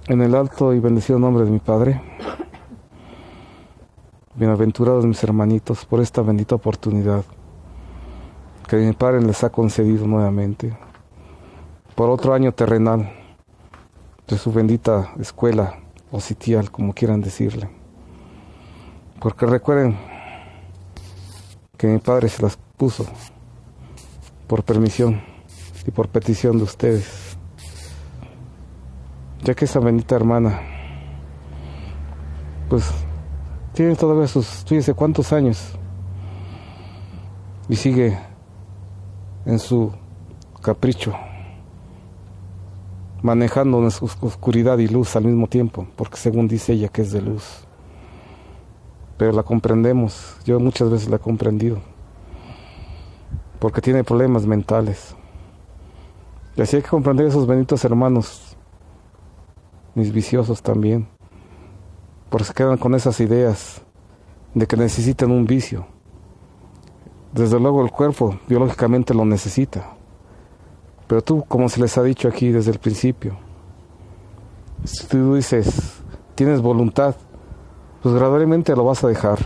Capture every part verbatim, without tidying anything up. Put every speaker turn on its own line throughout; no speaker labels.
En el alto y bendecido nombre de mi Padre, bienaventurados mis hermanitos por esta bendita oportunidad que mi Padre les ha concedido nuevamente, por otro año terrenal de su bendita escuela o sitial, como quieran decirle. Porque recuerden que mi Padre se las puso por permisión y por petición de ustedes, ya que esa bendita hermana pues tiene todavía sus, fíjense cuántos años, y sigue en su capricho, manejando en su oscuridad y luz al mismo tiempo, porque según dice ella que es de luz. Pero la comprendemos, yo muchas veces la he comprendido, porque tiene problemas mentales. Y así hay que comprender a esos benditos hermanos, mis viciosos también, porque se quedan con esas ideas de que necesitan un vicio. Desde luego el cuerpo biológicamente lo necesita, pero tú, como se les ha dicho aquí desde el principio, si tú dices, tienes voluntad, pues gradualmente lo vas a dejar,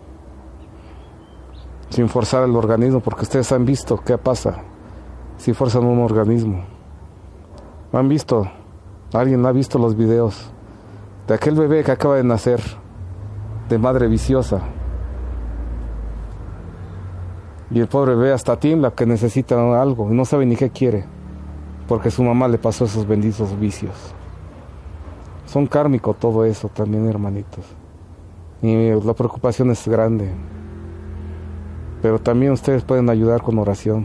sin forzar el organismo, porque ustedes han visto qué pasa si forzan un organismo. Han visto, alguien ha visto los videos de aquel bebé que acaba de nacer, de madre viciosa, y el pobre bebé hasta tiembla que necesita algo y no sabe ni qué quiere, porque su mamá le pasó esos benditos vicios. Son kármicos todo eso también, hermanitos, y la preocupación es grande, pero también ustedes pueden ayudar con oración,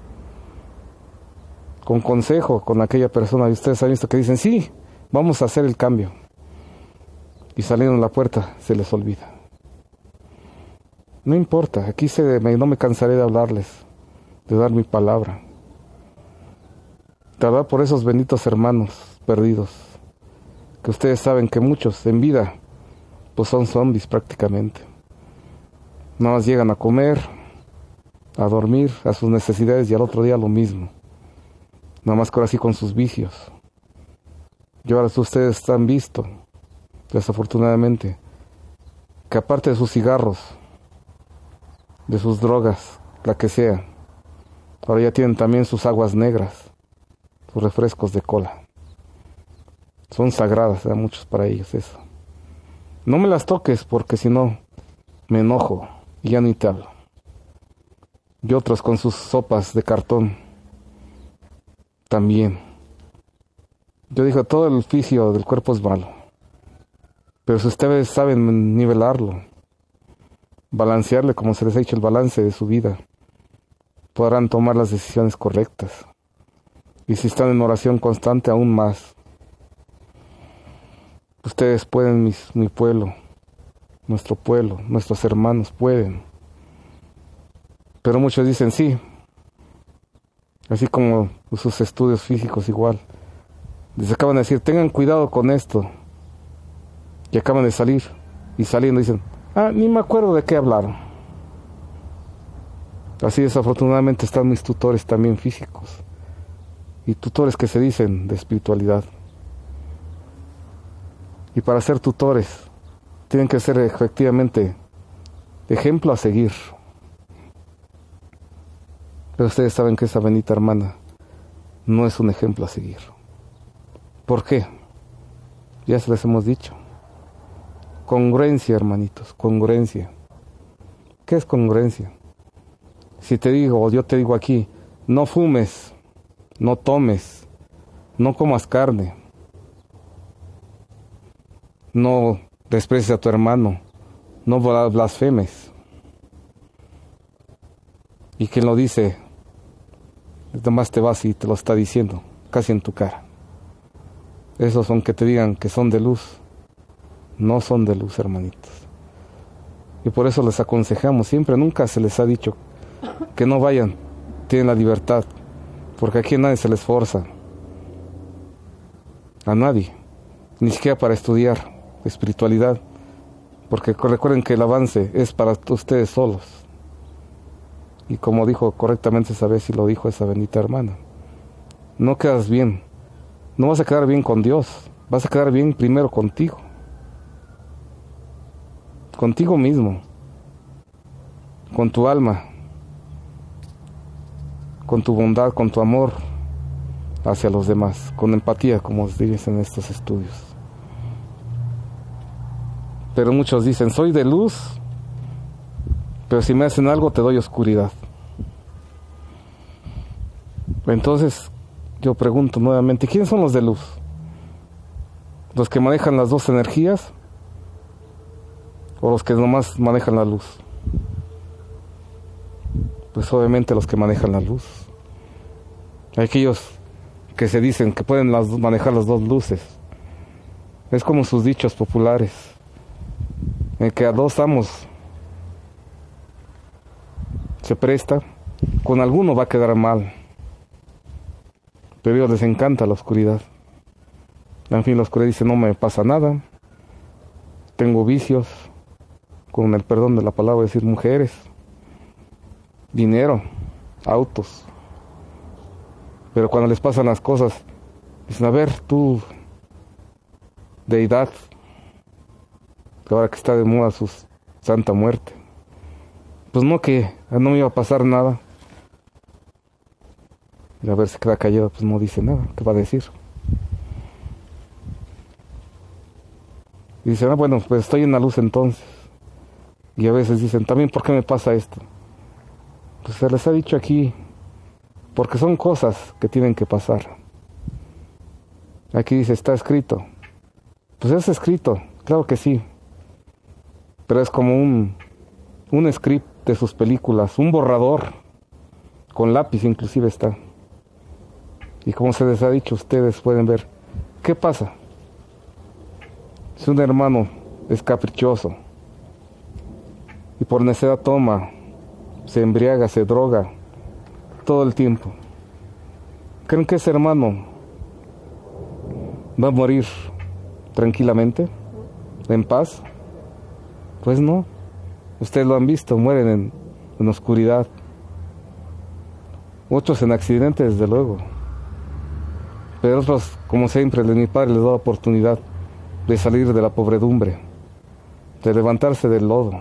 con consejo, con aquella persona. Y ustedes han visto que dicen, sí, vamos a hacer el cambio, y saliendo a la puerta se les olvida. No importa, aquí se, me, no me cansaré de hablarles, de dar mi palabra, de hablar por esos benditos hermanos perdidos, que ustedes saben que muchos en vida pues son zombies prácticamente. Nada más llegan a comer, a dormir, a sus necesidades, y al otro día lo mismo. Nada más que ahora sí con sus vicios. Y ahora ustedes han visto, desafortunadamente, que aparte de sus cigarros, de sus drogas, la que sea, ahora ya tienen también sus aguas negras, sus refrescos de cola. Son sagradas, ¿eh? Muchos para ellos eso. No me las toques, porque si no me enojo y ya ni te hablo. Y otros con sus sopas de cartón también. Yo digo, todo el oficio del cuerpo es malo, pero si ustedes saben nivelarlo, balancearle, como se les ha dicho, el balance de su vida, podrán tomar las decisiones correctas. Y si están en oración constante, aún más. Ustedes pueden, mis, mi pueblo, nuestro pueblo, nuestros hermanos pueden. Pero muchos dicen sí, así como sus estudios físicos igual. Les acaban de decir, tengan cuidado con esto. Y acaban de salir, y saliendo dicen, ah, ni me acuerdo de qué hablaron. Así desafortunadamente están mis tutores también físicos, y tutores que se dicen de espiritualidad. Y para ser tutores tienen que ser efectivamente ejemplo a seguir. Pero ustedes saben que esa bendita hermana no es un ejemplo a seguir. ¿Por qué? Ya se les hemos dicho. Congruencia, hermanitos, congruencia. ¿Qué es congruencia? Si te digo, o yo te digo aquí, no fumes, no tomes, no comas carne, no desprecies a tu hermano, no blasfemes. Y quien lo dice, además te vas y te lo está diciendo, casi en tu cara. Esos son que te digan que son de luz. No son de luz, hermanitos. Y por eso les aconsejamos siempre, nunca se les ha dicho que no vayan, tienen la libertad, porque aquí a nadie se les forza. A nadie, ni siquiera para estudiar espiritualidad, porque recuerden que el avance es para ustedes solos. Y como dijo correctamente esa vez, y lo dijo esa bendita hermana, no quedas bien, no vas a quedar bien con Dios, vas a quedar bien primero contigo, contigo mismo, con tu alma, con tu bondad, con tu amor hacia los demás, con empatía, como se dice en estos estudios. Pero muchos dicen, soy de luz, pero si me hacen algo te doy oscuridad. Entonces yo pregunto nuevamente, ¿quiénes son los de luz? ¿Los que manejan las dos energías o los que nomás manejan la luz? Pues obviamente los que manejan la luz. Hay aquellos que se dicen que pueden las, manejar las dos luces. Es como sus dichos populares, en que a dos amos se presta, con alguno va a quedar mal, pero a ellos les encanta la oscuridad. En fin, la oscuridad dice, no me pasa nada, tengo vicios, con el perdón de la palabra, decir mujeres, dinero, autos. Pero cuando les pasan las cosas, dicen, a ver, tú, deidad, que ahora que está de moda su santa muerte, pues no, que no me iba a pasar nada. Y a ver, se queda callado, pues no dice nada, ¿qué va a decir? Y dicen, ah, bueno, pues estoy en la luz entonces. Y a veces dicen, también, ¿por qué me pasa esto? Pues se les ha dicho aquí, porque son cosas que tienen que pasar. Aquí dice, está escrito. Pues es escrito, claro que sí. Pero es como un, un script de sus películas, un borrador, con lápiz inclusive está. Y como se les ha dicho, ustedes pueden ver, ¿qué pasa? Si un hermano es caprichoso y por necesidad toma, se embriaga, se droga todo el tiempo, ¿creen que ese hermano va a morir tranquilamente, en paz? Pues no. Ustedes lo han visto, mueren en, en oscuridad. Otros en accidentes, desde luego. Pero otros, como siempre, mi padre les da oportunidad de salir de la pobredumbre, de levantarse del lodo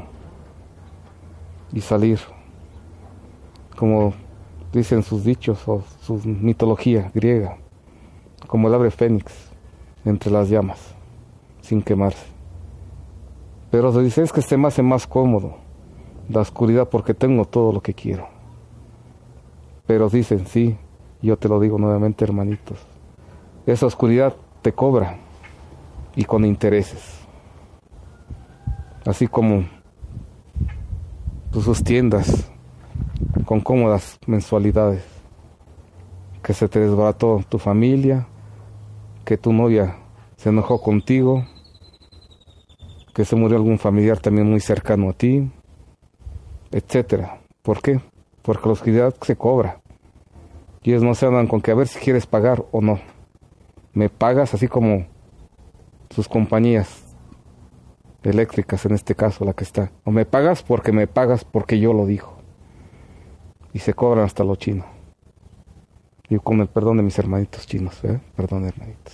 y salir, como dicen sus dichos o su mitología griega, como el ave fénix entre las llamas, sin quemarse. Pero se dice, es que se me hace más cómodo la oscuridad porque tengo todo lo que quiero. Pero dicen, sí, yo te lo digo nuevamente, hermanitos, esa oscuridad te cobra, y con intereses. Así como pues, sus tiendas con cómodas mensualidades, que se te desbarató tu familia, que tu novia se enojó contigo, que se murió algún familiar también muy cercano a ti, etcétera. ¿Por qué? Porque la oscuridad se cobra. Y ellos no se andan con que a ver si quieres pagar o no. Me pagas, así como sus compañías eléctricas, en este caso la que está. O me pagas porque me pagas porque yo lo digo. Y se cobran hasta lo chino. Y con el perdón de mis hermanitos chinos, ¿eh? Perdón, hermanitos.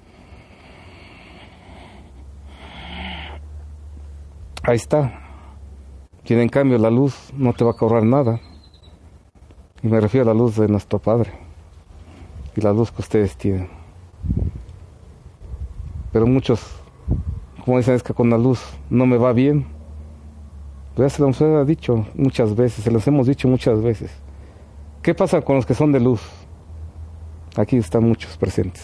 Ahí está. Quien en cambio la luz no te va a cobrar nada. Y me refiero a la luz de nuestro Padre. Y la luz que ustedes tienen. Pero muchos, como dicen, es que con la luz no me va bien. Ya se los he dicho muchas veces, se los hemos dicho muchas veces. ¿Qué pasa con los que son de luz? Aquí están muchos presentes.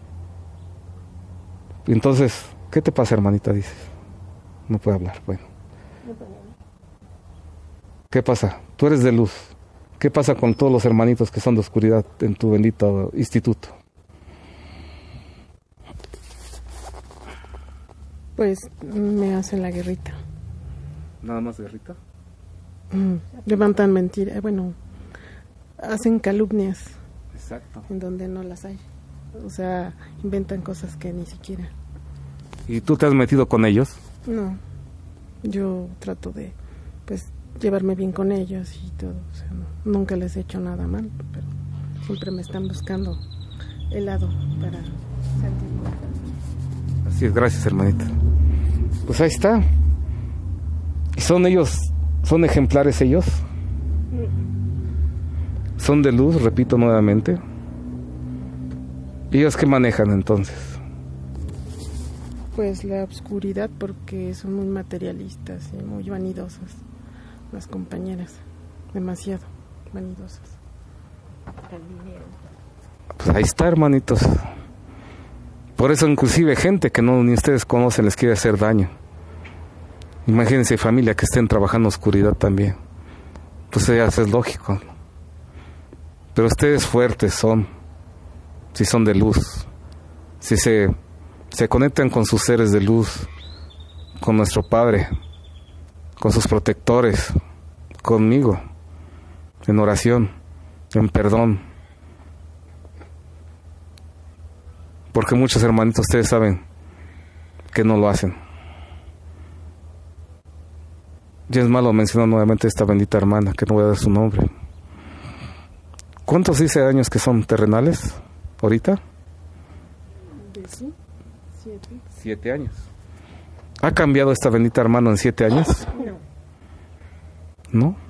Entonces, ¿qué te pasa, hermanita? Dices. No puede hablar, bueno. ¿Qué pasa? Tú eres de luz. ¿Qué pasa con todos los hermanitos que son de oscuridad en tu bendito instituto?
Pues me hacen la guerrita.
¿Nada más guerrita?
Mm, levantan mentiras, bueno, hacen calumnias.
Exacto.
En donde no las hay. O sea, inventan cosas que ni siquiera.
¿Y tú te has metido con ellos?
No, yo trato de, pues, llevarme bien con ellos y todo. O sea, no, nunca les he hecho nada mal, pero siempre me están buscando el lado para sentirme.
Sí, gracias, hermanita. Pues ahí está. ¿Y son ellos, son ejemplares ellos? ¿Son de luz, repito nuevamente? ¿Ellos qué manejan entonces?
Pues la oscuridad, porque son muy materialistas y muy vanidosas las compañeras, demasiado vanidosas.
Pues ahí está, hermanitos. Por eso inclusive gente que no ni ustedes conocen les quiere hacer daño. Imagínense familia que estén trabajando en oscuridad también. Pues ya es lógico. Pero ustedes fuertes son, si son de luz, si se, se conectan con sus seres de luz, con nuestro Padre, con sus protectores, conmigo, en oración, en perdón. Porque muchos hermanitos ustedes saben que no lo hacen. Ya es malo mencionar nuevamente a esta bendita hermana, que no voy a dar su nombre. ¿Cuántos dice años que son terrenales ahorita?
¿Sí? Siete.
Siete años. ¿Ha cambiado esta bendita hermana en siete años? ¿No?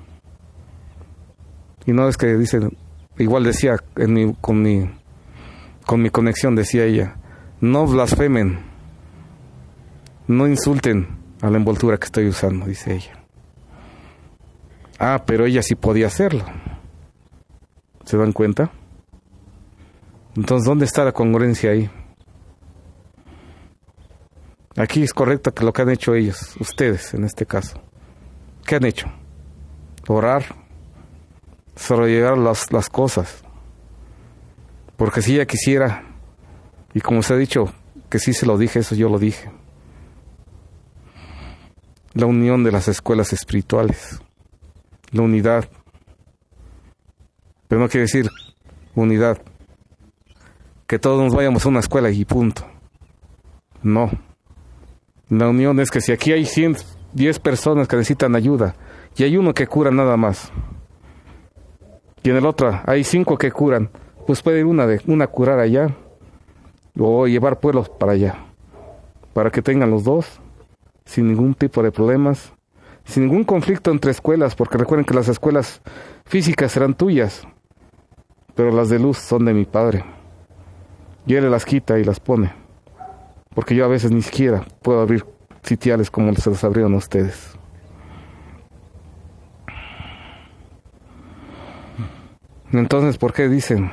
Y no es que dicen, igual decía en mi, con mi con mi conexión, decía ella, no blasfemen, no insulten a la envoltura que estoy usando, dice ella. Ah, pero ella sí podía hacerlo. ¿Se dan cuenta? Entonces, ¿dónde está la congruencia ahí? Aquí es correcto que lo que han hecho ellos, ustedes en este caso. ¿Qué han hecho? Orar, sobrellevar las, las cosas. Porque si ella quisiera, y como se ha dicho, que sí se lo dije, eso yo lo dije. La unión de las escuelas espirituales, la unidad. Pero no quiere decir unidad, que todos nos vayamos a una escuela y punto. No. La unión es que si aquí hay ciento diez personas que necesitan ayuda y hay uno que cura nada más, y en el otro hay cinco que curan, pues puede ir una de una curar allá o llevar pueblos para allá, para que tengan los dos sin ningún tipo de problemas, sin ningún conflicto entre escuelas, porque recuerden que las escuelas físicas serán tuyas, pero las de luz son de mi Padre, y Él las quita y las pone, porque yo a veces ni siquiera puedo abrir sitiales como se los abrieron a ustedes. Entonces, ¿por qué dicen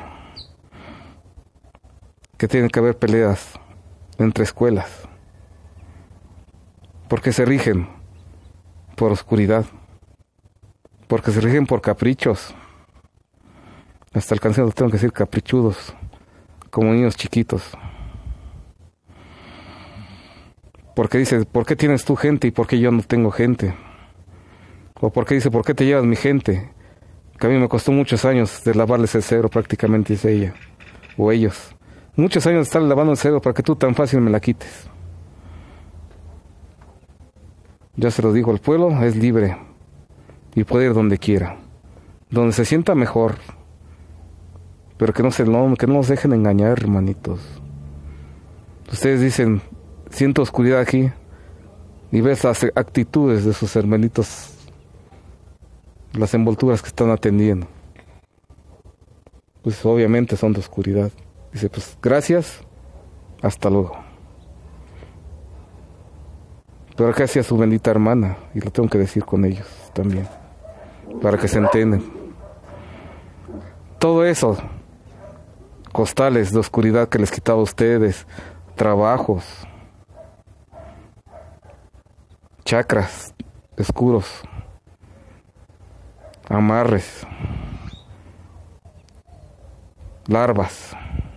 que tiene que haber peleas entre escuelas? Porque se rigen por oscuridad, porque se rigen por caprichos. Hasta el canción tengo que decir caprichudos, como niños chiquitos. Porque dice, ¿por qué tienes tú gente y por qué yo no tengo gente? O porque dice, ¿por qué te llevas mi gente? Que a mí me costó muchos años de lavarles el cerebro, prácticamente, dice ella, o ellos. Muchos años de estar lavando el cerebro para que tú tan fácil me la quites. Ya se lo digo, el pueblo es libre y puede ir donde quiera, donde se sienta mejor, pero que no se no, que no nos dejen engañar, hermanitos. Ustedes dicen, siento oscuridad aquí, y ves las actitudes de sus hermanitos, las envolturas que están atendiendo, pues obviamente son de oscuridad. Dice, pues gracias, hasta luego. Pero acá hacía su bendita hermana, y lo tengo que decir con ellos también, para que se entiendan. Todo eso, costales de oscuridad que les quitaba a ustedes, trabajos, chakras oscuros, amarres, larvas,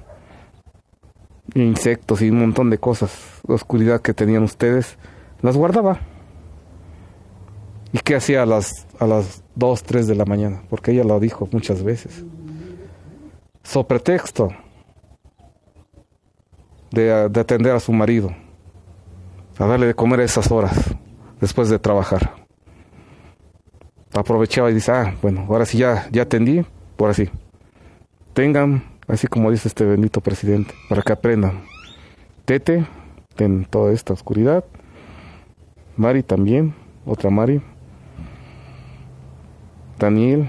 insectos y un montón de cosas de oscuridad que tenían ustedes, las guardaba. ¿Y qué hacía a las a las dos, tres de la mañana? Porque ella lo dijo muchas veces. So pretexto de, de atender a su marido, a darle de comer a esas horas después de trabajar. Aprovechaba y dice, ah, bueno, ahora sí ya, ya atendí, ahora sí. Tengan, así como dice este bendito presidente, para que aprendan. Tete en toda esta oscuridad. Mari también, otra Mari. Daniel,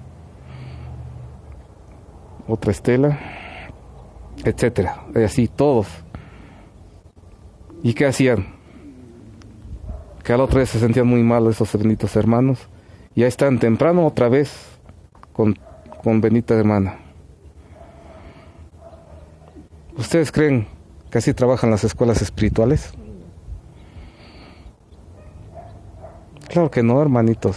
otra Estela, etcétera. Y así, todos. ¿Y qué hacían? Que a la otra vez se sentían muy mal esos benditos hermanos. Y ahí están temprano otra vez con, con bendita hermana. ¿Ustedes creen que así trabajan las escuelas espirituales? Claro que no, hermanitos.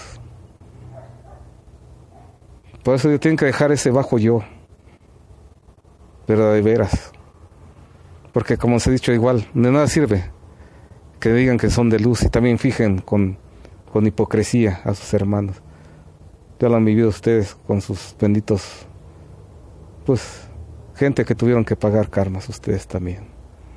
Por eso tienen que dejar ese bajo yo. Pero de veras. Porque como os he dicho, igual, de nada sirve que digan que son de luz y también fijen con, con hipocresía a sus hermanos. Ya lo han vivido ustedes con sus benditos, pues, gente que tuvieron que pagar karmas, ustedes también.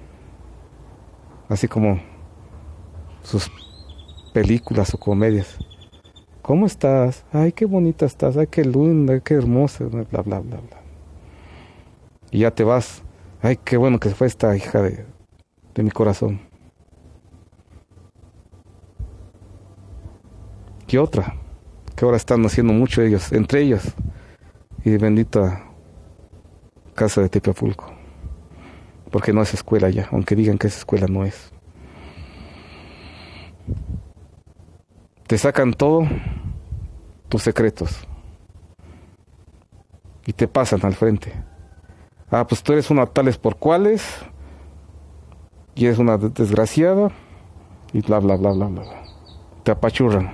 Así como sus películas o comedias. ¿Cómo estás? Ay, qué bonita estás. Ay, qué linda, qué hermosa. Bla, bla, bla, bla. Y ya te vas. Ay, qué bueno que fue esta hija de, de mi corazón. Y otra, que ahora están haciendo mucho ellos, entre ellos. Y bendita casa de Tepapulco. Porque no es escuela ya, aunque digan que esa escuela no es. Te sacan todo tus secretos y te pasan al frente. Ah, pues tú eres una tales por cuales y eres una desgraciada y bla bla bla bla bla. Te apachurran.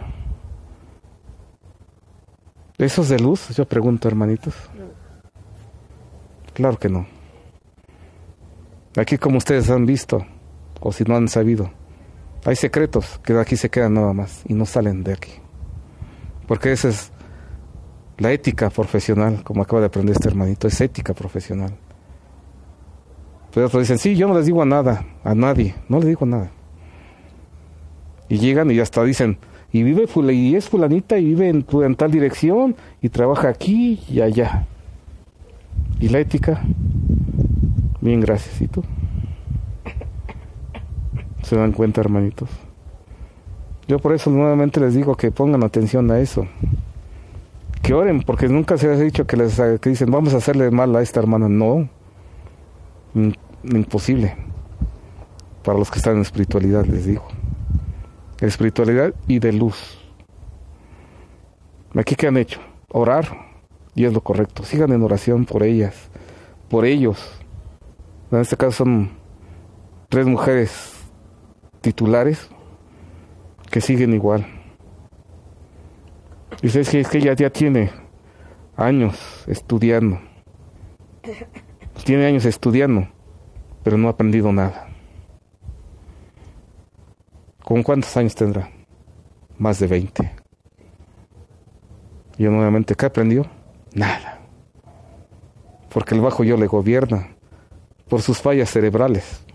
¿Eso es de luz? Yo pregunto, hermanitos. Claro que no. Aquí, como ustedes han visto, o si no han sabido, hay secretos que de aquí se quedan nada más y no salen de aquí. Porque esa es la ética profesional, como acaba de aprender este hermanito, es ética profesional. Pero otros dicen, sí, yo no les digo a nada, a nadie, no les digo nada. Y llegan y hasta dicen, y vive fula, y es fulanita y vive en, en tal dirección y trabaja aquí y allá. ¿Y la ética? Bien, gracias. ¿Y tú? ¿Se dan cuenta, hermanitos? Yo por eso nuevamente les digo que pongan atención a eso. Que oren, porque nunca se les ha dicho que les que dicen, vamos a hacerle mal a esta hermana. No. Imposible. Para los que están en espiritualidad, les digo. Espiritualidad y de luz. Aquí, ¿qué han hecho? Orar, y es lo correcto. Sigan en oración por ellas, por ellos. En este caso son tres mujeres titulares que siguen igual. Y es que, es que ella ya tiene años estudiando. Tiene años estudiando, pero no ha aprendido nada. ¿Con cuántos años tendrá? Más de veinte. Y nuevamente, ¿qué aprendió? Nada. Porque el bajo yo le gobierna por sus fallas cerebrales.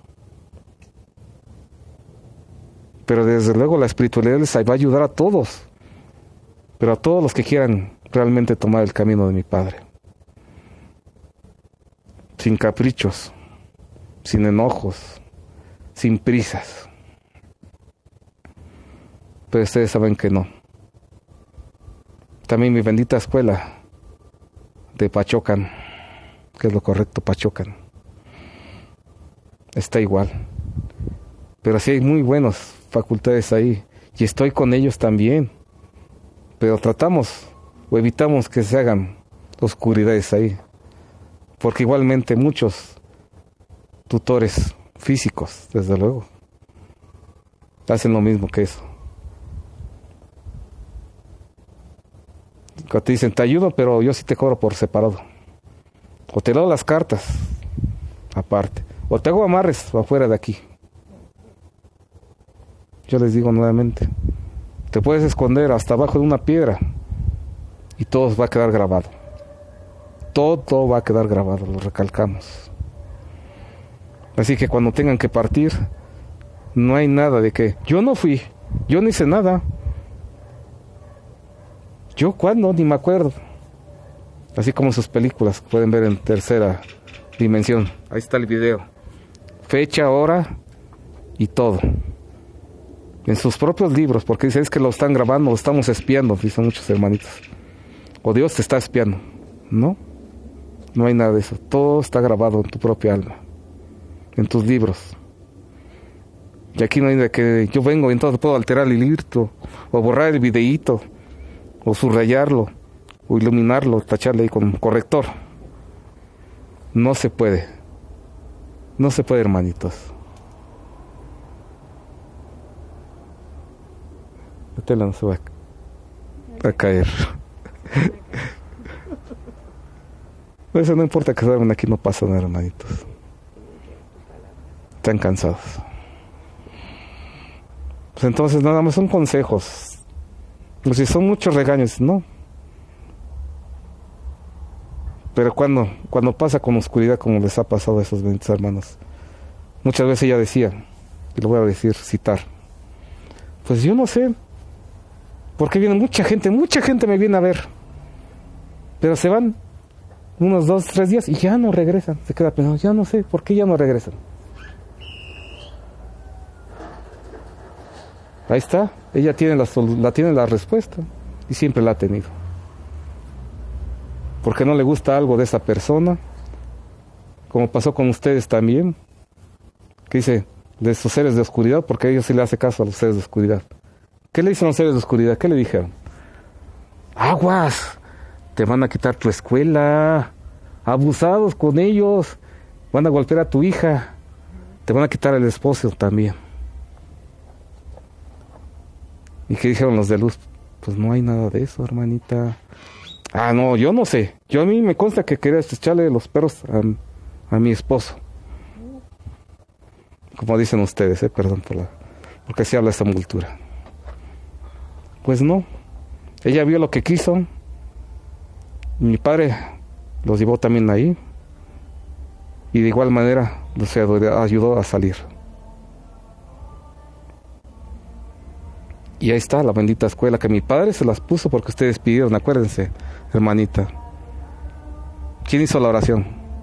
Pero desde luego la espiritualidad les va a ayudar a todos. Pero a todos los que quieran realmente tomar el camino de mi Padre. Sin caprichos, sin enojos, sin prisas. Pero ustedes saben que no. También mi bendita escuela de Pachocan, que es lo correcto, Pachocan, está igual. Pero sí hay muy buenas facultades ahí, y estoy con ellos también. Pero tratamos o evitamos que se hagan oscuridades ahí. Porque igualmente muchos tutores físicos, desde luego, hacen lo mismo que eso. Cuando te dicen, te ayudo, pero yo sí te cobro por separado. O te leo las cartas, aparte. O te hago amarres afuera de aquí. Yo les digo nuevamente, te puedes esconder hasta abajo de una piedra y todo va a quedar grabado. Todo va a quedar grabado, lo recalcamos. Así que cuando tengan que partir, no hay nada de que, yo no fui, yo no hice nada. ¿Yo cuándo? Ni me acuerdo. Así como sus películas pueden ver en tercera dimensión. Ahí está el video. Fecha, hora y todo. En sus propios libros, porque dice, es que lo están grabando, lo estamos espiando, dicen muchos hermanitos. O Dios te está espiando. No, no hay nada de eso. Todo está grabado en tu propia alma, en tus libros. Y aquí no hay de que yo vengo y entonces puedo alterar el librito, o borrar el videíto, o subrayarlo, o iluminarlo, tacharle ahí con corrector. No se puede. No se puede, hermanitos. La tela no se va a, a caer. Eso no importa que salgan aquí, no pasa nada, hermanitos. Están cansados. Pues entonces nada más son consejos. Pues si son muchos regaños, no. Pero cuando, cuando pasa con oscuridad, como les ha pasado a esos benditos hermanos, muchas veces ella decía, y lo voy a decir, citar, pues yo no sé, porque viene mucha gente, mucha gente me viene a ver, pero se van unos dos, tres días y ya no regresan. Se queda pensando, ya no sé, ¿por qué ya no regresan? Ahí está, ella tiene la, la, tiene la respuesta, y siempre la ha tenido. Porque no le gusta algo de esa persona, como pasó con ustedes también, que dice, de sus seres de oscuridad, porque a ellos sí le hace caso a los seres de oscuridad. ¿Qué le dicen los seres de oscuridad? ¿Qué le dijeron? Aguas, te van a quitar tu escuela, abusados con ellos, van a golpear a tu hija, te van a quitar el esposo también. ¿Y qué dijeron los de luz? Pues no hay nada de eso, hermanita. Ah, no, yo no sé. Yo a mí me consta que quería echarle los perros a, a mi esposo. Como dicen ustedes, eh, perdón por la, porque así habla esta cultura. Pues no. Ella vio lo que quiso. Mi padre los llevó también ahí. Y de igual manera los ayudó a salir. Y ahí está la bendita escuela que mi padre se las puso porque ustedes pidieron, acuérdense, hermanita. ¿Quién hizo la oración?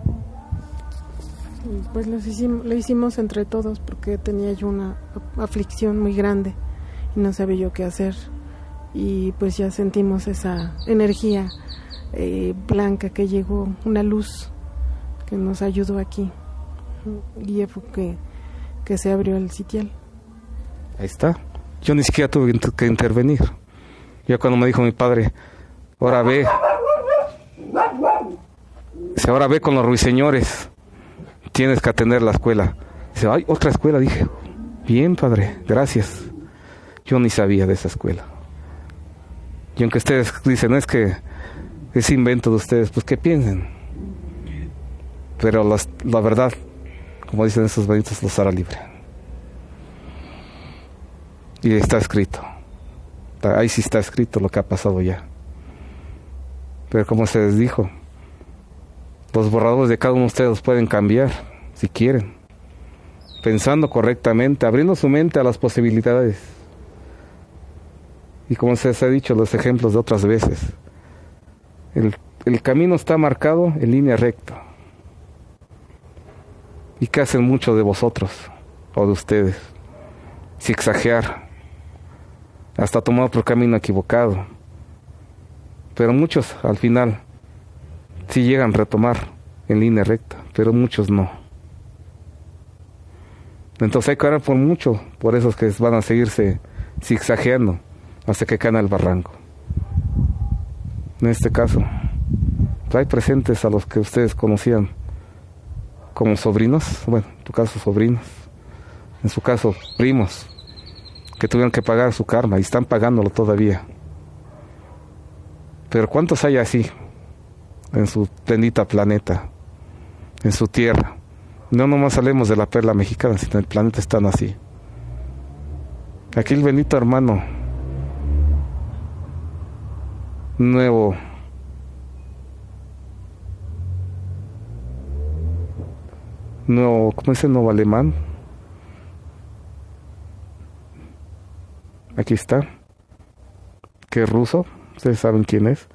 Pues lo hicimos, lo hicimos entre todos porque tenía yo una aflicción muy grande y no sabía yo qué hacer. Y pues ya sentimos esa energía eh, blanca que llegó, una luz que nos ayudó aquí. Y ya fue que, que se abrió el sitial.
Ahí está. Yo ni siquiera tuve que intervenir. Ya cuando me dijo mi padre, ahora ve, dice, ahora ve con los ruiseñores, tienes que atender la escuela. Dice, ay, otra escuela. Dije, bien, padre, gracias. Yo ni sabía de esa escuela. Y aunque ustedes dicen, no es que es invento de ustedes, pues que piensen. Pero las, la verdad, como dicen esos benditos, los hará libre. Y está escrito. Ahí sí está escrito lo que ha pasado ya. Pero como se les dijo, los borradores de cada uno de ustedes los pueden cambiar, si quieren. Pensando correctamente, abriendo su mente a las posibilidades. Y como se les ha dicho, los ejemplos de otras veces. El, el camino está marcado en línea recta. ¿Y qué hacen muchos de vosotros o de ustedes? Zigzaguear. Hasta tomar otro camino equivocado. Pero muchos al final sí llegan a retomar en línea recta, pero muchos no. Entonces hay que orar por mucho, por esos que van a seguirse zigzagueando hasta que caen al barranco. En este caso, trae presentes a los que ustedes conocían como sobrinos, bueno, en tu caso sobrinos, en su caso primos, que tuvieron que pagar su karma y están pagándolo todavía. Pero ¿cuántos hay así en su bendita planeta, en su tierra? No nomás hablemos de la perla mexicana, sino el planeta están así. Aquí el bendito hermano nuevo nuevo, ¿cómo dice? Nuevo alemán. Aquí está, que es ruso, ustedes saben quién es,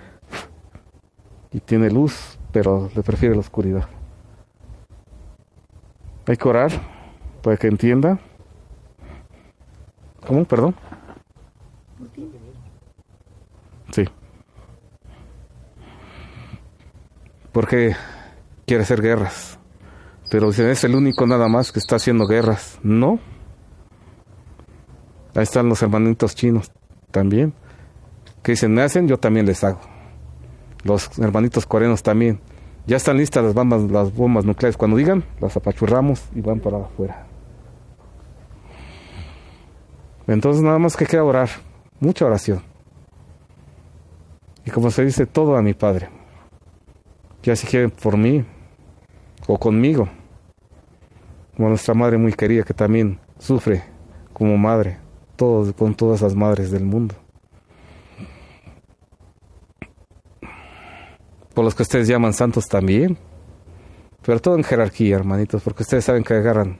y tiene luz, pero le prefiere la oscuridad. Hay que orar para que entienda ¿Cómo? Perdón. Sí. Porque quiere hacer guerras. Pero dicen, es el único nada más que está haciendo guerras. No. Ahí están los hermanitos chinos también. Que dicen, me hacen, yo también les hago. Los hermanitos coreanos también. Ya están listas las bombas, las bombas nucleares. Cuando digan, las apachurramos y van para afuera. Entonces nada más que queda orar. Mucha oración. Y como se dice, todo a mi Padre. Ya si quieren por mí o conmigo. Como nuestra madre muy querida que también sufre como madre. Todos, con todas las madres del mundo. Por los que ustedes llaman santos también. Pero todo en jerarquía, hermanitos. Porque ustedes saben que agarran.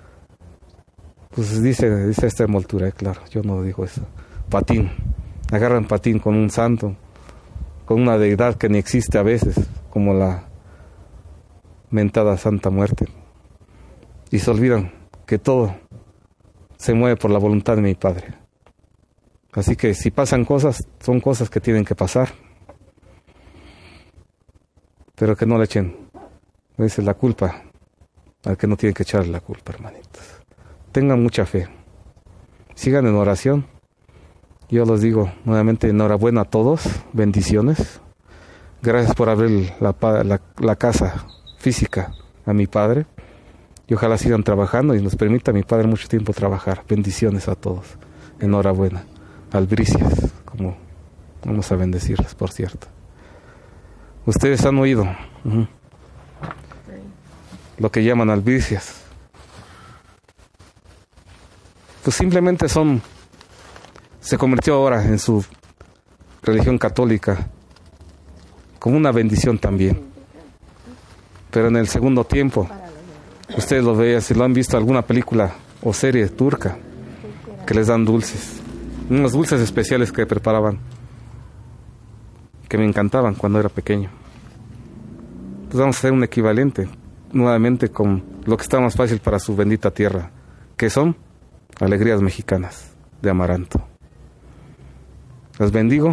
Pues dice, dice esta envoltura, eh, claro. Yo no digo eso. Patín. Agarran patín con un santo. Con una deidad que ni existe a veces, como la mentada Santa Muerte. Y se olvidan que todo se mueve por la voluntad de mi Padre. Así que si pasan cosas, son cosas que tienen que pasar. Pero que no le echen, me dice, la culpa al que no tiene que echarle la culpa, hermanitos. Tengan mucha fe. Sigan en oración. Yo les digo nuevamente enhorabuena a todos, bendiciones. Gracias por abrir la, la, la casa física a mi Padre. Y ojalá sigan trabajando y nos permita a mi Padre mucho tiempo trabajar. Bendiciones a todos. Enhorabuena. Albricias, como vamos a bendecirles, por cierto. Ustedes han oído uh-huh. lo que llaman albricias. Pues simplemente son... Se convirtió ahora en su religión católica como una bendición también. Pero en el segundo tiempo, ustedes lo vean, si lo han visto alguna película o serie turca, que les dan dulces. Unos dulces especiales que preparaban, que me encantaban cuando era pequeño. Pues vamos a hacer un equivalente, nuevamente con lo que está más fácil para su bendita tierra, que son alegrías mexicanas de amaranto. Las bendigo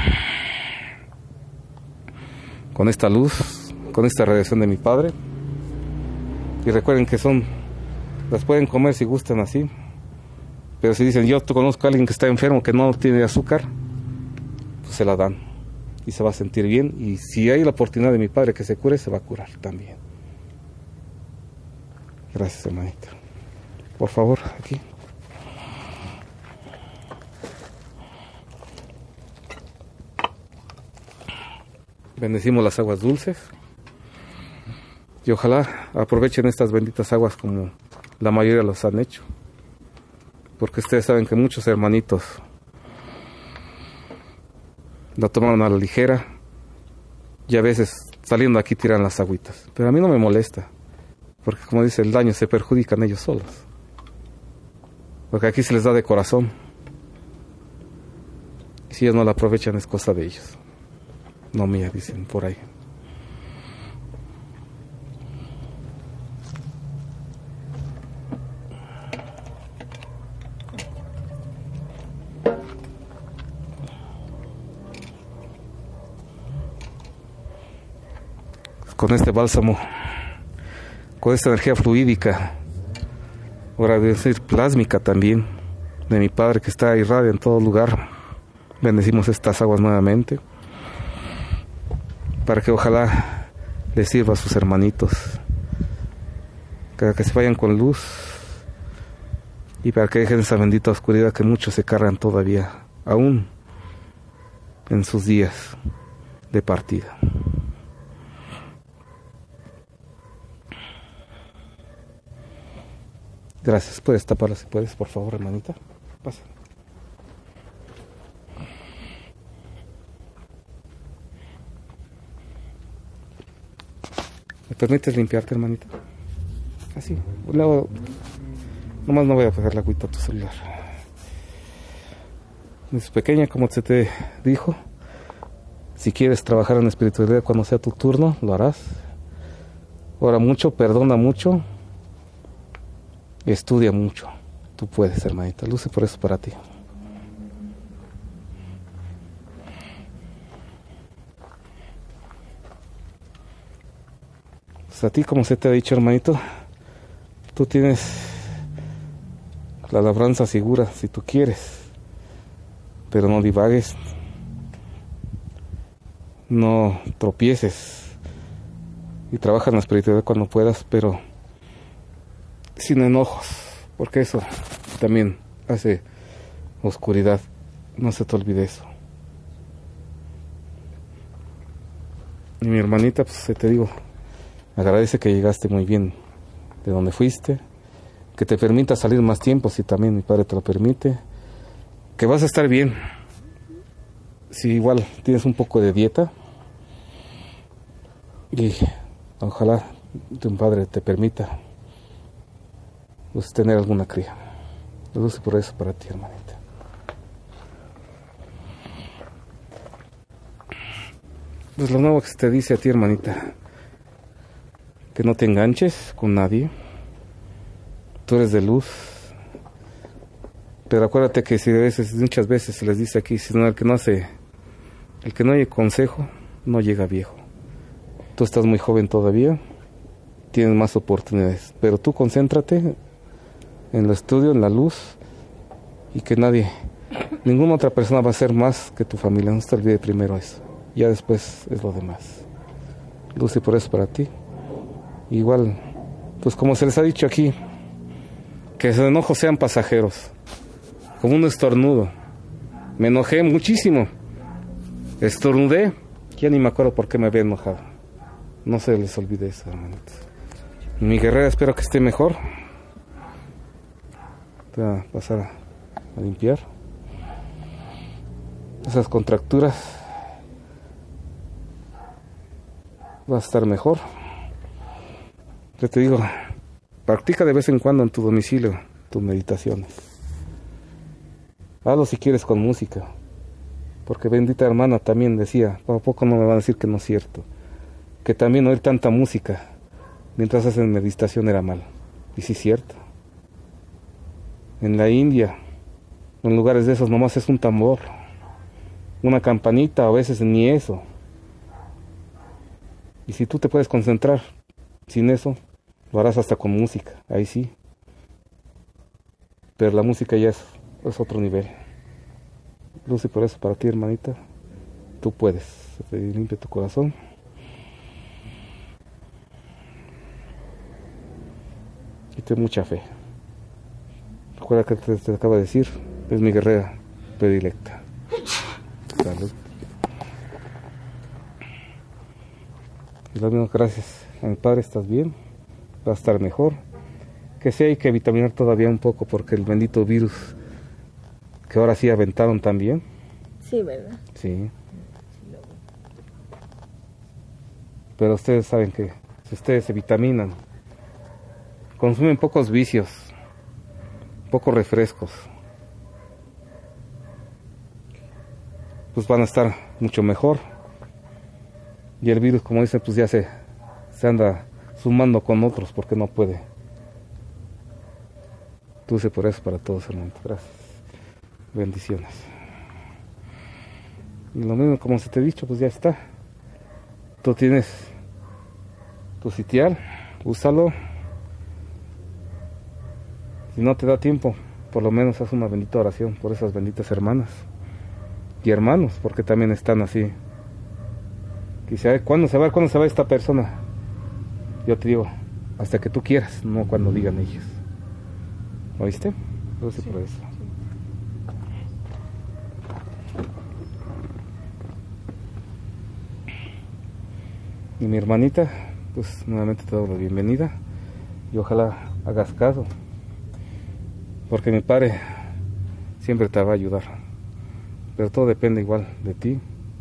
con esta luz, con esta radiación de mi Padre. Y recuerden que son, las pueden comer si gustan así. Pero si dicen, yo conozco a alguien que está enfermo, que no tiene azúcar, pues se la dan. Y se va a sentir bien. Y si hay la oportunidad de mi Padre que se cure, se va a curar también. Gracias, hermanito. Por favor, aquí. Bendecimos las aguas dulces y ojalá aprovechen estas benditas aguas como la mayoría los han hecho, porque ustedes saben que muchos hermanitos la tomaron a la ligera y a veces saliendo aquí tiran las agüitas, pero a mí no me molesta, porque como dice, el daño se perjudican ellos solos, porque aquí se les da de corazón y si ellos no la aprovechan es cosa de ellos. No mía, dicen por ahí. Con este bálsamo, con esta energía fluídica, ahora debe decir plásmica también, de mi Padre que está irradia en todo lugar, bendecimos estas aguas nuevamente. Para que ojalá les sirva a sus hermanitos, para que se vayan con luz y para que dejen esa bendita oscuridad que muchos se cargan todavía, aún en sus días de partida. Gracias. Puedes taparla si puedes, por favor, hermanita. Pasa. ¿Me permites limpiarte, hermanita? Así. Luego, nomás no voy a pegar la agüita a tu celular. Es pequeña, como se te dijo. Si quieres trabajar en espiritualidad cuando sea tu turno, lo harás. Ora mucho, perdona mucho, estudia mucho. Tú puedes, hermanita. Luce por eso para ti. Pues a ti, como se te ha dicho, hermanito, tú tienes la labranza segura si tú quieres, pero no divagues, no tropieces y trabaja en la espiritualidad cuando puedas, pero sin enojos, porque eso también hace oscuridad. No se te olvide eso. Y mi hermanita, pues te digo, agradece que llegaste muy bien de donde fuiste, que te permita salir más tiempo si también mi padre te lo permite, que vas a estar bien si igual tienes un poco de dieta, y ojalá tu padre te permita pues tener alguna cría. Luce por eso para ti, hermanita. Pues lo nuevo que se te dice a ti, hermanita, que no te enganches con nadie. Tú eres de luz. Pero acuérdate que si a veces, muchas veces se les dice aquí, si no, el que no hace, el que no oye consejo, no llega viejo. Tú estás muy joven todavía, tienes más oportunidades, pero tú concéntrate en el estudio, en la luz, y que nadie, ninguna otra persona va a ser más que tu familia. No se te olvide primero eso, ya después es lo demás. Luz, y por eso para ti. Igual, pues como se les ha dicho aquí, que esos enojos sean pasajeros, como un estornudo. Me enojé muchísimo, estornudé, ya ni me acuerdo por qué me había enojado. No se les olvide eso, hermanitos. Mi guerrera, espero que esté mejor. Voy a pasar a, a limpiar esas contracturas. Va a estar mejor. Yo te digo, practica de vez en cuando en tu domicilio tus meditaciones. Hazlo si quieres con música, porque bendita hermana también decía, ¿a poco no me van a decir que no es cierto? Que también oír tanta música mientras hacen meditación era mal. Y sí es cierto. En la India, en lugares de esos, nomás es un tambor, una campanita, o a veces ni eso. Y si tú te puedes concentrar sin eso, lo harás hasta con música, ahí sí. Pero la música ya es, es otro nivel. Luz, y por eso para ti, hermanita, tú puedes. Se te limpia tu corazón. Y ten mucha fe. Recuerda que te, te acabo de decir, es mi guerrera predilecta. Salud. Y lo mismo, gracias a mi padre, estás bien, va a estar mejor. Que sí hay que vitaminar todavía un poco porque el bendito virus que ahora sí aventaron también.
Sí, ¿verdad?
Sí. Pero ustedes saben que si ustedes se vitaminan, consumen pocos vicios, pocos refrescos, pues van a estar mucho mejor. Y el virus, como dicen, pues ya se, se anda sumando con otros porque no puede. Dulce por eso para todos, hermanos. Gracias. Bendiciones. Y lo mismo, como se te ha dicho, pues ya está. Tú tienes tu sitial, úsalo. Si no te da tiempo, por lo menos haz una bendita oración por esas benditas hermanas y hermanos, porque también están así. Quizá, ¿cuándo se va? ¿Cuándo se va esta persona? Yo te digo, hasta que tú quieras, no cuando digan ellos. ¿Oíste? Yo sé por eso. Y mi hermanita, pues nuevamente te doy la bienvenida y ojalá hagas caso, porque mi padre siempre te va a ayudar, pero todo depende igual de ti,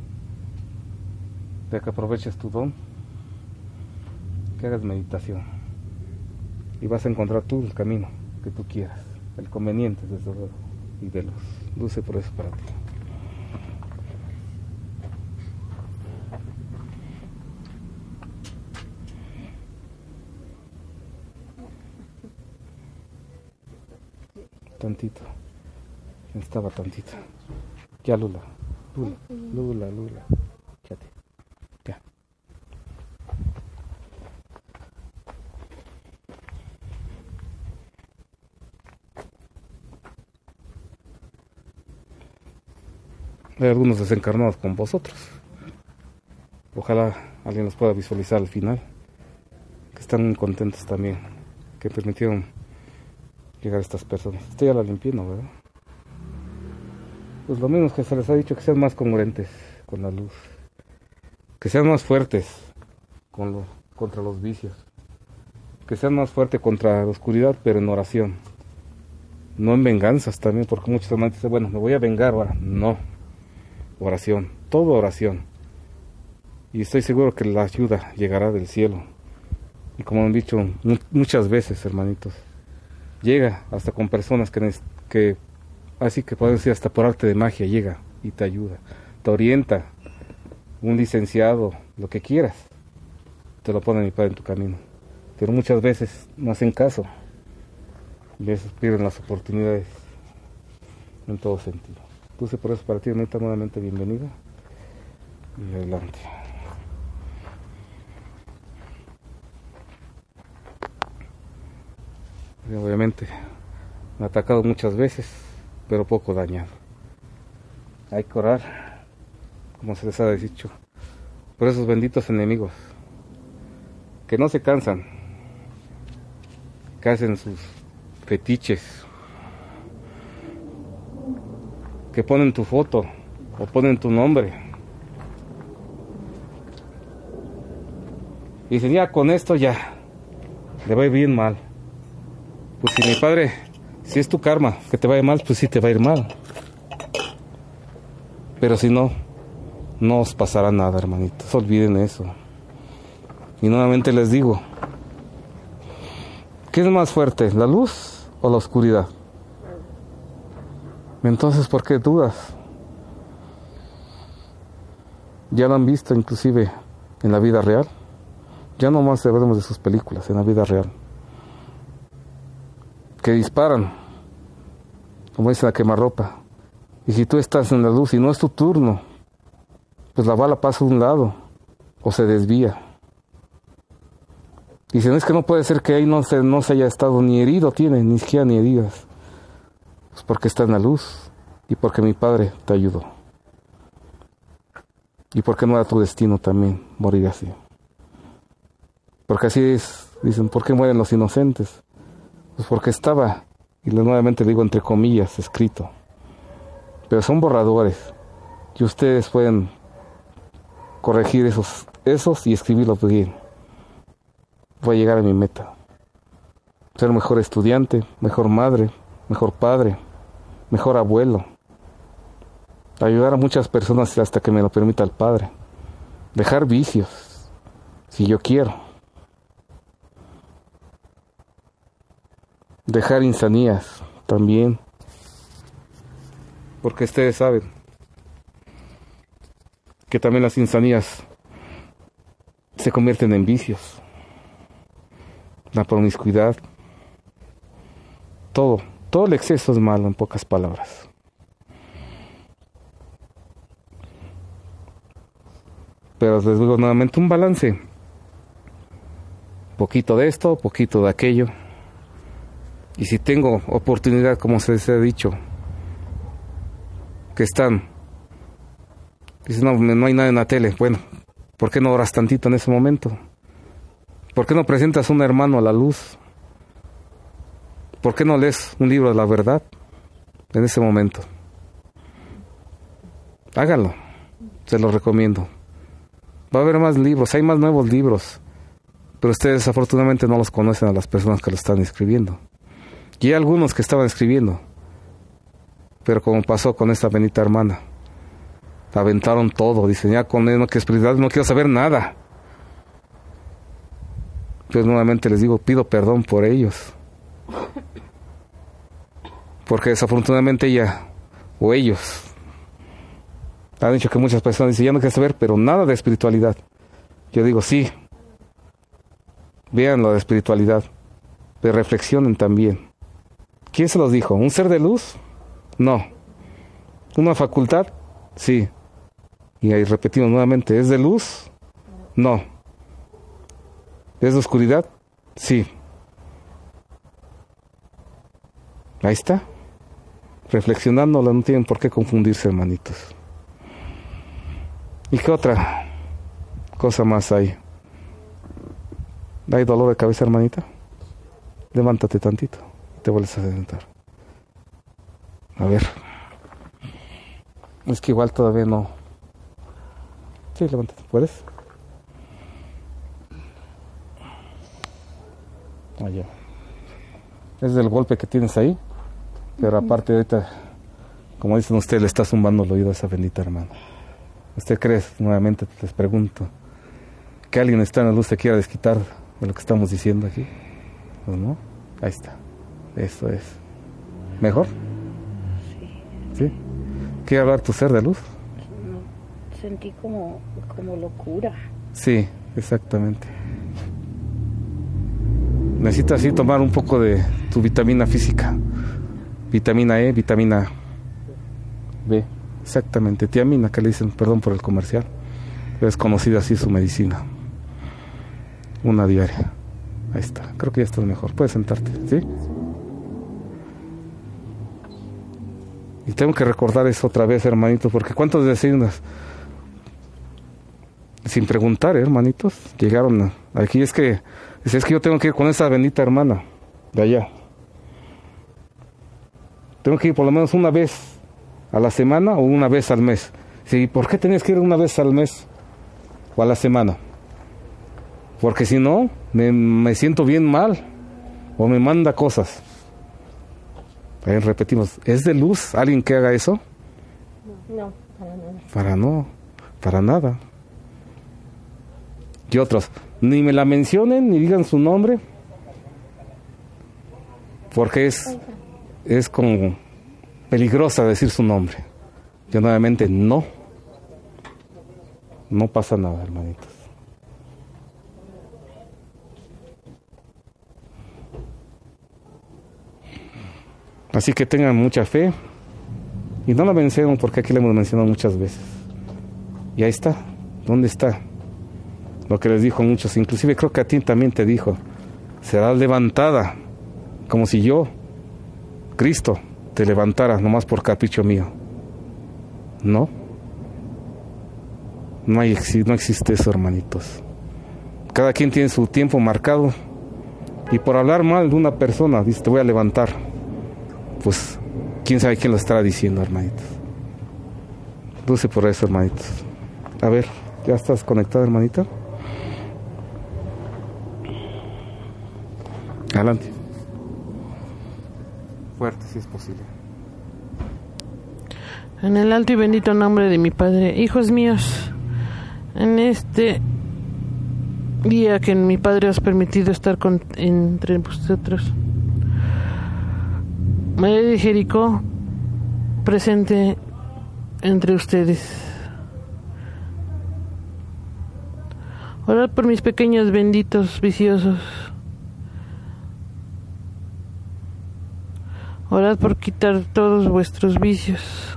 de que aproveches tu don, que hagas meditación y vas a encontrar tú el camino que tú quieras, el conveniente desde luego y de luz. Dulce por eso para ti. tantito. Estaba tantito. Ya, Lula. Lula, Lula, Lula. Fíjate. Ya. Hay algunos desencarnados con vosotros. Ojalá alguien los pueda visualizar al final. Que están muy contentos también. Que permitieron llegar a estas personas. Esto ya la limpié, ¿no? ¿Verdad? Pues lo mismo que se les ha dicho, que sean más congruentes con la luz. Que sean más fuertes con lo, contra los vicios. Que sean más fuertes contra la oscuridad, pero en oración. No en venganzas también, porque muchos hermanos dicen, bueno, me voy a vengar ahora. No. Oración. Todo oración. Y estoy seguro que la ayuda llegará del cielo. Y como han dicho mu- muchas veces, hermanitos, llega hasta con personas que, neces- que así que puedo decir hasta por arte de magia, llega y te ayuda, te orienta, un licenciado, lo que quieras, te lo pone mi padre en tu camino. Pero muchas veces no hacen caso, y a veces pierden las oportunidades en todo sentido. Entonces por eso para ti, Neta, nuevamente bienvenida y adelante. Y obviamente me ha atacado muchas veces, pero poco dañado. Hay que orar, como se les ha dicho, por esos benditos enemigos que no se cansan, que hacen sus fetiches, que ponen tu foto o ponen tu nombre y dicen, ya con esto ya le va a ir bien mal. Pues si mi padre, si es tu karma que te vaya mal, pues sí te va a ir mal. Pero si no, no os pasará nada, hermanitos. Olviden eso. Y nuevamente les digo, ¿qué es más fuerte, la luz o la oscuridad? Entonces, ¿por qué dudas? Ya lo han visto inclusive en la vida real. Ya no más veremos de sus películas, en la vida real. Que disparan, como dice la quemarropa. Y si tú estás en la luz y no es tu turno, pues la bala pasa a un lado o se desvía. Dicen, es que no puede ser que ahí no se, no se haya estado ni herido, tiene, ni siquiera ni heridas. Pues porque está en la luz y porque mi padre te ayudó. Y porque no era tu destino también morir así. Porque así es, dicen, ¿por qué mueren los inocentes? Pues porque estaba, y nuevamente digo entre comillas, escrito. Pero son borradores. Y ustedes pueden corregir esos, esos y escribirlos bien. Voy a llegar a mi meta. Ser mejor estudiante, mejor madre, mejor padre, mejor abuelo. Ayudar a muchas personas hasta que me lo permita el Padre. Dejar vicios, si yo quiero. Dejar insanías también, porque ustedes saben que también las insanías se convierten en vicios, la promiscuidad, todo, todo el exceso es malo, en pocas palabras. Pero les digo nuevamente, un balance, poquito de esto, poquito de aquello. Y si tengo oportunidad, como se les ha dicho, que están, dicen, no, no hay nada en la tele. Bueno, ¿por qué no oras tantito en ese momento? ¿Por qué no presentas a un hermano a la luz? ¿Por qué no lees un libro de la verdad en ese momento? Háganlo, se los recomiendo. Va a haber más libros, hay más nuevos libros, pero ustedes desafortunadamente no los conocen a las personas que lo están escribiendo. Y hay algunos que estaban escribiendo, pero como pasó con esta bendita hermana, aventaron todo, dicen, ya con él no quiero espiritual, no quiero saber nada. Yo nuevamente les digo, pido perdón por ellos, porque desafortunadamente ella o ellos han dicho que muchas personas dicen, ya no quiero saber, pero nada de espiritualidad. Yo digo, sí, vean lo de espiritualidad, pero reflexionen también. ¿Quién se los dijo? ¿Un ser de luz? No. ¿Una facultad? Sí. Y ahí repetimos nuevamente, ¿es de luz? No. ¿Es de oscuridad? Sí. Ahí está. Reflexionándola, no tienen por qué confundirse, hermanitos. ¿Y qué otra cosa más hay? ¿Hay dolor de cabeza, hermanita? Levántate tantito. Te vuelves a sentar. A ver. Es que igual todavía no. Sí, levántate. ¿Puedes? Allá. Es del golpe que tienes ahí. Pero aparte ahorita, como dicen ustedes, le está zumbando el oído a esa bendita hermana. ¿Usted cree, nuevamente les pregunto, que alguien está en la luz te quiera desquitar de lo que estamos diciendo aquí? Pues no. Ahí está. Eso es. ¿Mejor? Sí. ¿Sí? ¿Quiere hablar tu ser de luz?
No, sentí como, como locura.
Sí, exactamente. Necesitas así tomar un poco de tu vitamina física. Vitamina E, vitamina B. Exactamente. Tiamina, que le dicen, perdón por el comercial. Es conocida así su medicina. Una diaria. Ahí está. Creo que ya estás mejor. Puedes sentarte, ¿sí? Y tengo que recordar eso otra vez, hermanitos, porque ¿cuántos vecinos, sin preguntar, eh, hermanitos, llegaron aquí? Es que, es que yo tengo que ir con esa bendita hermana de allá. Tengo que ir por lo menos una vez a la semana o una vez al mes. Sí, ¿por qué tenías que ir una vez al mes o a la semana? Porque si no, me, me siento bien mal o me manda cosas. Ahí repetimos, ¿es de luz alguien que haga eso?
No, para nada.
Para no, para nada. Y otros, ni me la mencionen ni digan su nombre, porque es, es como peligrosa decir su nombre. Yo nuevamente, no. No pasa nada, hermanitos. Así que tengan mucha fe y no la mencionen porque aquí la hemos mencionado muchas veces. Y ahí está. ¿Dónde está? Lo que les dijo a muchos, inclusive creo que a ti también te dijo, serás levantada, como si yo, Cristo, te levantara nomás por capricho mío. No. No, hay, no existe eso, hermanitos. Cada quien tiene su tiempo marcado y por hablar mal de una persona, dice, te voy a levantar. Pues, quién sabe quién lo estará diciendo, hermanitos. Dulce por eso, hermanitos. A ver, ¿ya estás conectada, hermanita? Adelante. Fuerte, si es posible.
En el alto y bendito nombre de mi Padre, hijos míos, en este día que mi Padre os ha permitido estar con, entre vosotros, María de Jericó, presente entre ustedes. Orad por mis pequeños benditos viciosos. Orad por quitar todos vuestros vicios.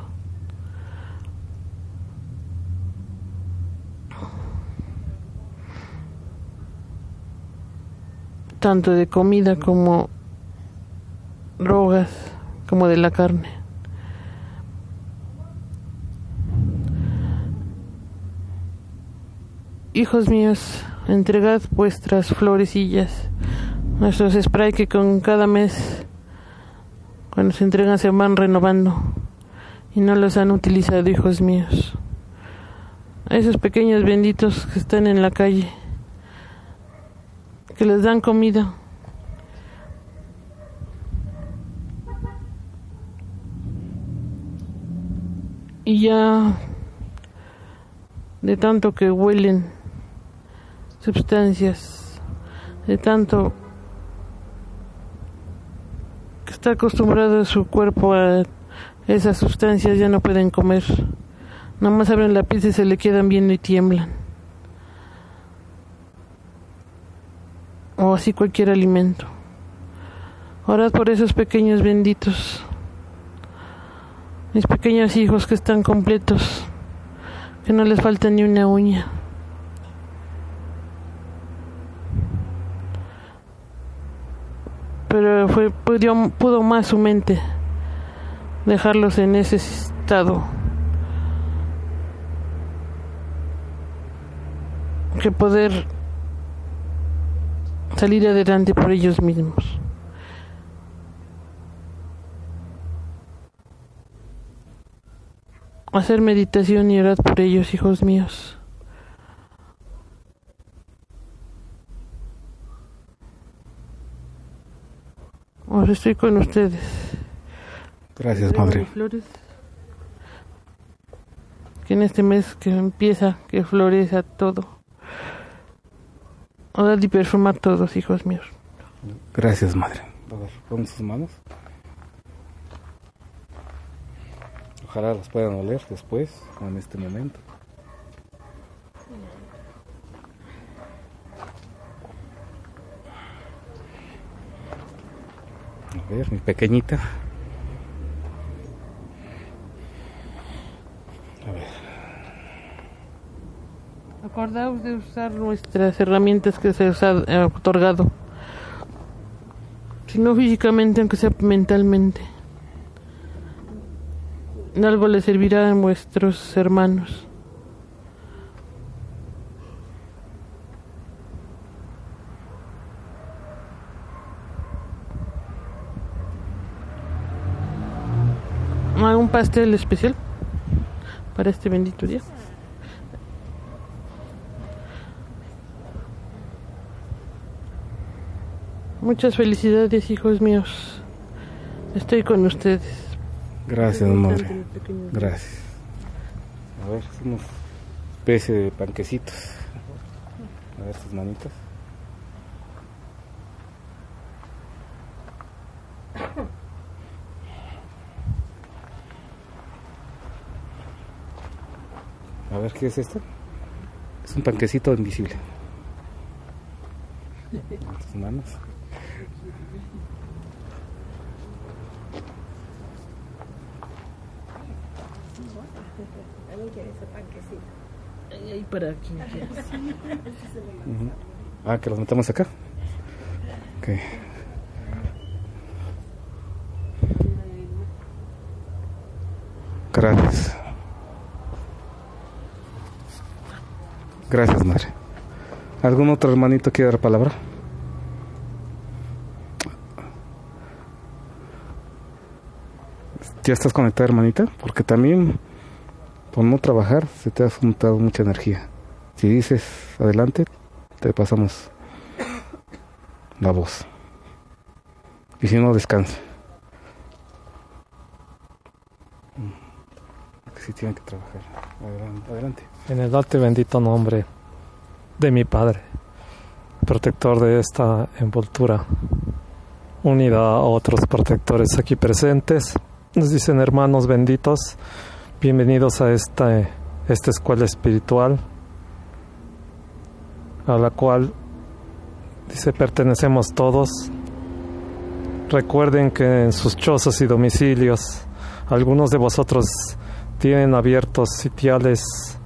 Tanto de comida como drogas, como de la carne. Hijos míos, entregad vuestras florecillas, nuestros spray que con cada mes, cuando se entregan, se van renovando y no los han utilizado, hijos míos. A esos pequeños benditos que están en la calle, que les dan comida, y ya de tanto que huelen sustancias, de tanto que está acostumbrado su cuerpo a esas sustancias, ya no pueden comer. Nada más abren la pizza y se le quedan viendo y tiemblan. O así cualquier alimento. Orad por esos pequeños benditos, mis pequeños hijos que están completos, que no les falta ni una uña. Pero fue, pudo, pudo más su mente dejarlos en ese estado que poder salir adelante por ellos mismos. Hacer meditación y orar por ellos, hijos míos. Ahora estoy con ustedes.
Gracias, Madre.
Flores. Que en este mes que empieza, que florezca todo. Orar y perfumar todos, hijos míos.
Gracias, Madre. A ver, pon sus manos. Ojalá las puedan oler después, o en este momento. A ver, mi pequeñita. A ver.
Acordaos de usar nuestras herramientas que se os ha otorgado. Si no físicamente, aunque sea mentalmente. Algo les servirá a vuestros hermanos. ¿Algún pastel especial para este bendito día? Muchas felicidades, hijos míos. Estoy con ustedes.
Gracias, Madre. Gracias. A ver, es una especie de panquecitos. A ver sus manitas. A ver, ¿qué es esto? Es un panquecito invisible. Tus manos.
Ahí para aquí.
Uh-huh. Ah, que los metamos acá. Okay. Gracias. Gracias, Madre. ¿Algún otro hermanito quiere dar palabra? ¿Ya estás conectada, hermanita? Porque también, por no trabajar, se te ha juntado mucha energía. Si dices adelante, te pasamos la voz. Y si no, descansa. Porque sí tienen que trabajar. Adelante, adelante.
En el alto y bendito nombre de mi Padre, protector de esta envoltura, unida a otros protectores aquí presentes, nos dicen: hermanos benditos, bienvenidos a esta, esta escuela espiritual, a la cual, dice, pertenecemos todos. Recuerden que en sus chozas y domicilios, algunos de vosotros tienen abiertos sitiales,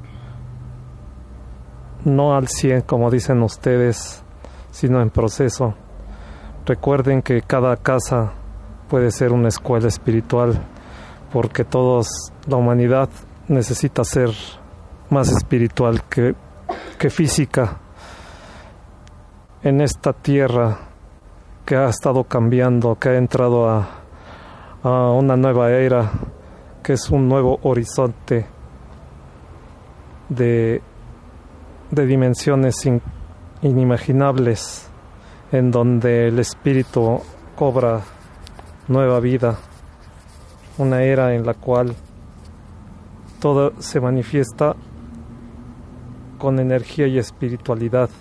no al cien como dicen ustedes, sino en proceso. Recuerden que cada casa puede ser una escuela espiritual, porque todos, la humanidad necesita ser más espiritual que, que física. En esta tierra que ha estado cambiando, que ha entrado a, a una nueva era, que es un nuevo horizonte de, de dimensiones in, inimaginables, en donde el espíritu cobra nueva vida, una era en la cual todo se manifiesta con energía y espiritualidad.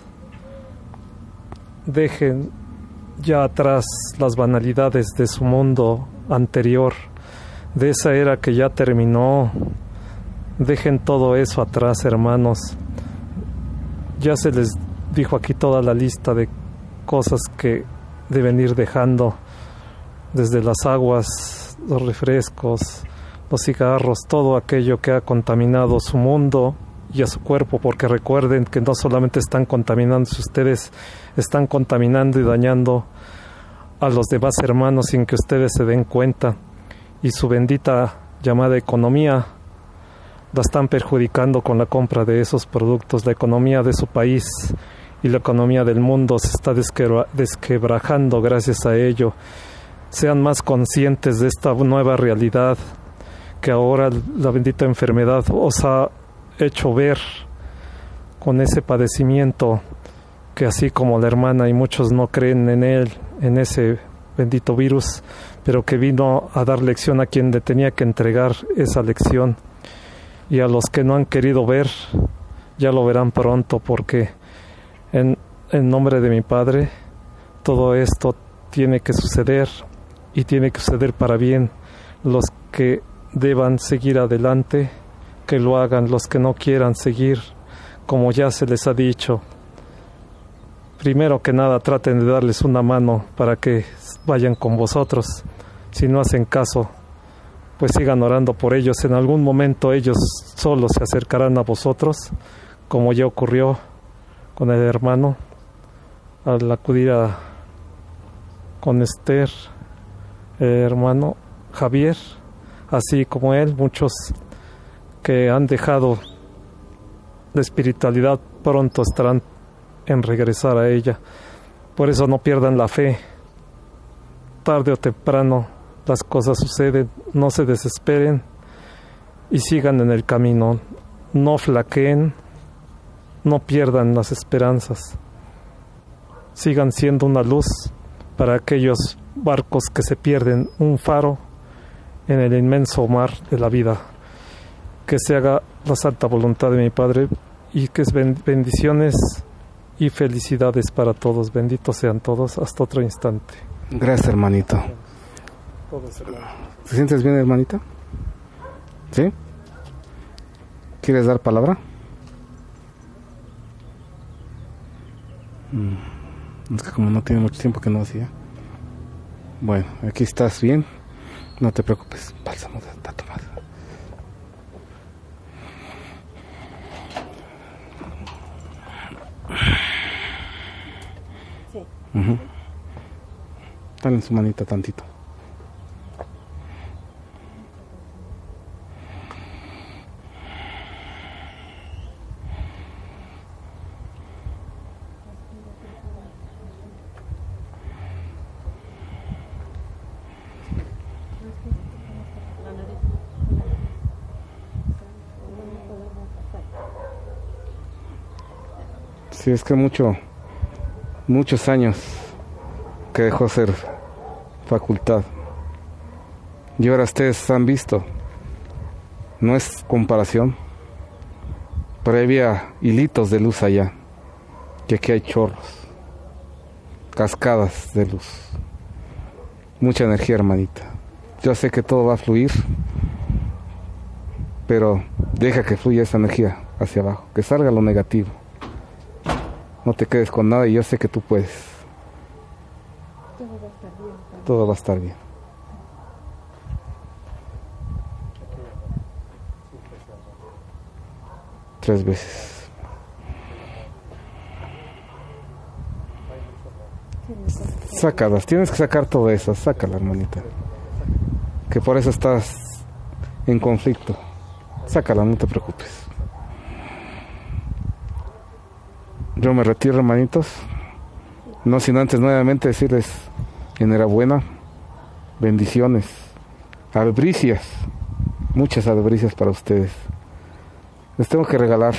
Dejen ya atrás las banalidades de su mundo anterior, de esa era que ya terminó. Dejen todo eso atrás, hermanos. Ya se les dijo aquí toda la lista de cosas que deben ir dejando. desde las aguas, los refrescos, los cigarros, todo aquello que ha contaminado su mundo y a su cuerpo, porque recuerden que no solamente están contaminando ustedes, están contaminando y dañando a los demás hermanos sin que ustedes se den cuenta, y su bendita llamada economía la están perjudicando con la compra de esos productos. La economía de su país y la economía del mundo se está desquebra- desquebrajando gracias a ello. Sean más conscientes de esta nueva realidad que ahora la bendita enfermedad os ha hecho ver, con ese padecimiento que así como la hermana y muchos no creen en él, en ese bendito virus, pero que vino a dar lección a quien le tenía que entregar esa lección. Y a los que no han querido ver, ya lo verán pronto, porque en, en nombre de mi Padre, todo esto tiene que suceder y tiene que suceder para bien. Los que deban seguir adelante, que lo hagan. Los que no quieran seguir, como ya se les ha dicho, primero que nada traten de darles una mano para que vayan con vosotros. Si no hacen caso, pues sigan orando por ellos. En algún momento ellos solos se acercarán a vosotros, como ya ocurrió con el hermano al acudir a con Esther, el hermano Javier, así como él, muchos que han dejado la espiritualidad pronto estarán en regresar a ella. Por eso no pierdan la fe. Tarde o temprano las cosas suceden, no se desesperen y sigan en el camino. No flaqueen, no pierdan las esperanzas. Sigan siendo una luz para aquellos barcos que se pierden, un faro en el inmenso mar de la vida. Que se haga la santa voluntad de mi Padre y que bendiciones y felicidades para todos. Benditos sean todos. Hasta otro instante.
Gracias, hermanito. ¿Te sientes bien, hermanita? ¿Sí? ¿Quieres dar palabra? Mm, es que como no tiene mucho tiempo que no hacía. Bueno, aquí estás bien. No te preocupes. Bálsamo está tomado.
Sí.
Uh-huh. Dale en su manita tantito. Sí, es que mucho, muchos años que dejó ser facultad. Y ahora ustedes han visto, no es comparación, pero había hilitos de luz allá, y aquí hay chorros, cascadas de luz, mucha energía, hermanita. Yo sé que todo va a fluir, pero deja que fluya esa energía hacia abajo, que salga lo negativo. No te quedes con nada y yo sé que tú puedes.
Todo va a estar bien. ¿También?
Todo va a estar bien. Tres veces. Sácalas, tienes que sacar todo eso, sácala, hermanita. Que por eso estás en conflicto. Sácala, no te preocupes. Yo me retiro, hermanitos. No sin antes nuevamente decirles enhorabuena, bendiciones, albricias, muchas albricias para ustedes. Les tengo que regalar,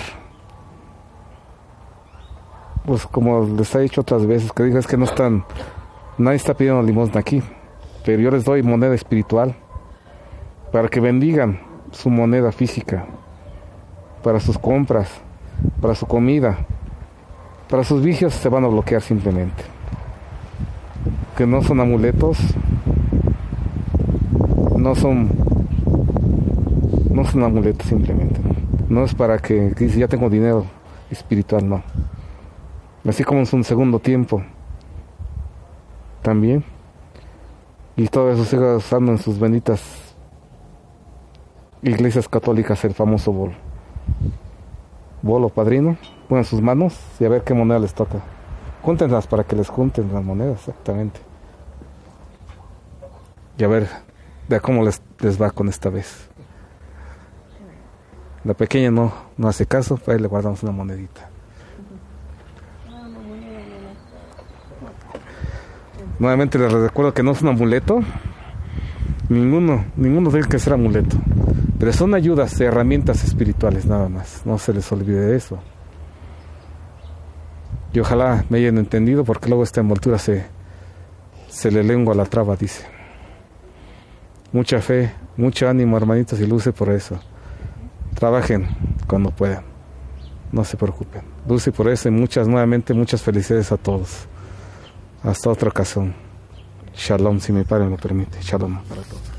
pues como les he dicho otras veces, que digas que no están, nadie está pidiendo limosna aquí, pero yo les doy moneda espiritual para que bendigan su moneda física, para sus compras, para su comida. Para sus vicios se van a bloquear simplemente. Que no son amuletos, no son, no son amuletos simplemente. No es para que, que dice, ya tengo dinero espiritual, no. Así como es un segundo tiempo, también y todo eso siga usando en sus benditas iglesias católicas el famoso bolo. Bolo, padrino, pongan sus manos y a ver qué moneda les toca. Júntenlas para que les junten las monedas, exactamente. Y a ver, vea cómo les, les va con esta vez. La pequeña no, no hace caso, para ahí le guardamos una monedita. Nuevamente les recuerdo que no es un amuleto. Ninguno, ninguno tiene que ser amuleto. Pero son ayudas, herramientas espirituales nada más. No se les olvide de eso. Y ojalá me hayan entendido, porque luego esta envoltura se, se le lengua la traba, dice. Mucha fe, mucho ánimo, hermanitos, y luce por eso. Trabajen cuando puedan. No se preocupen. Luce por eso y muchas, nuevamente, muchas felicidades a todos. Hasta otra ocasión. Shalom, si mi Padre me lo permite. Shalom para todos.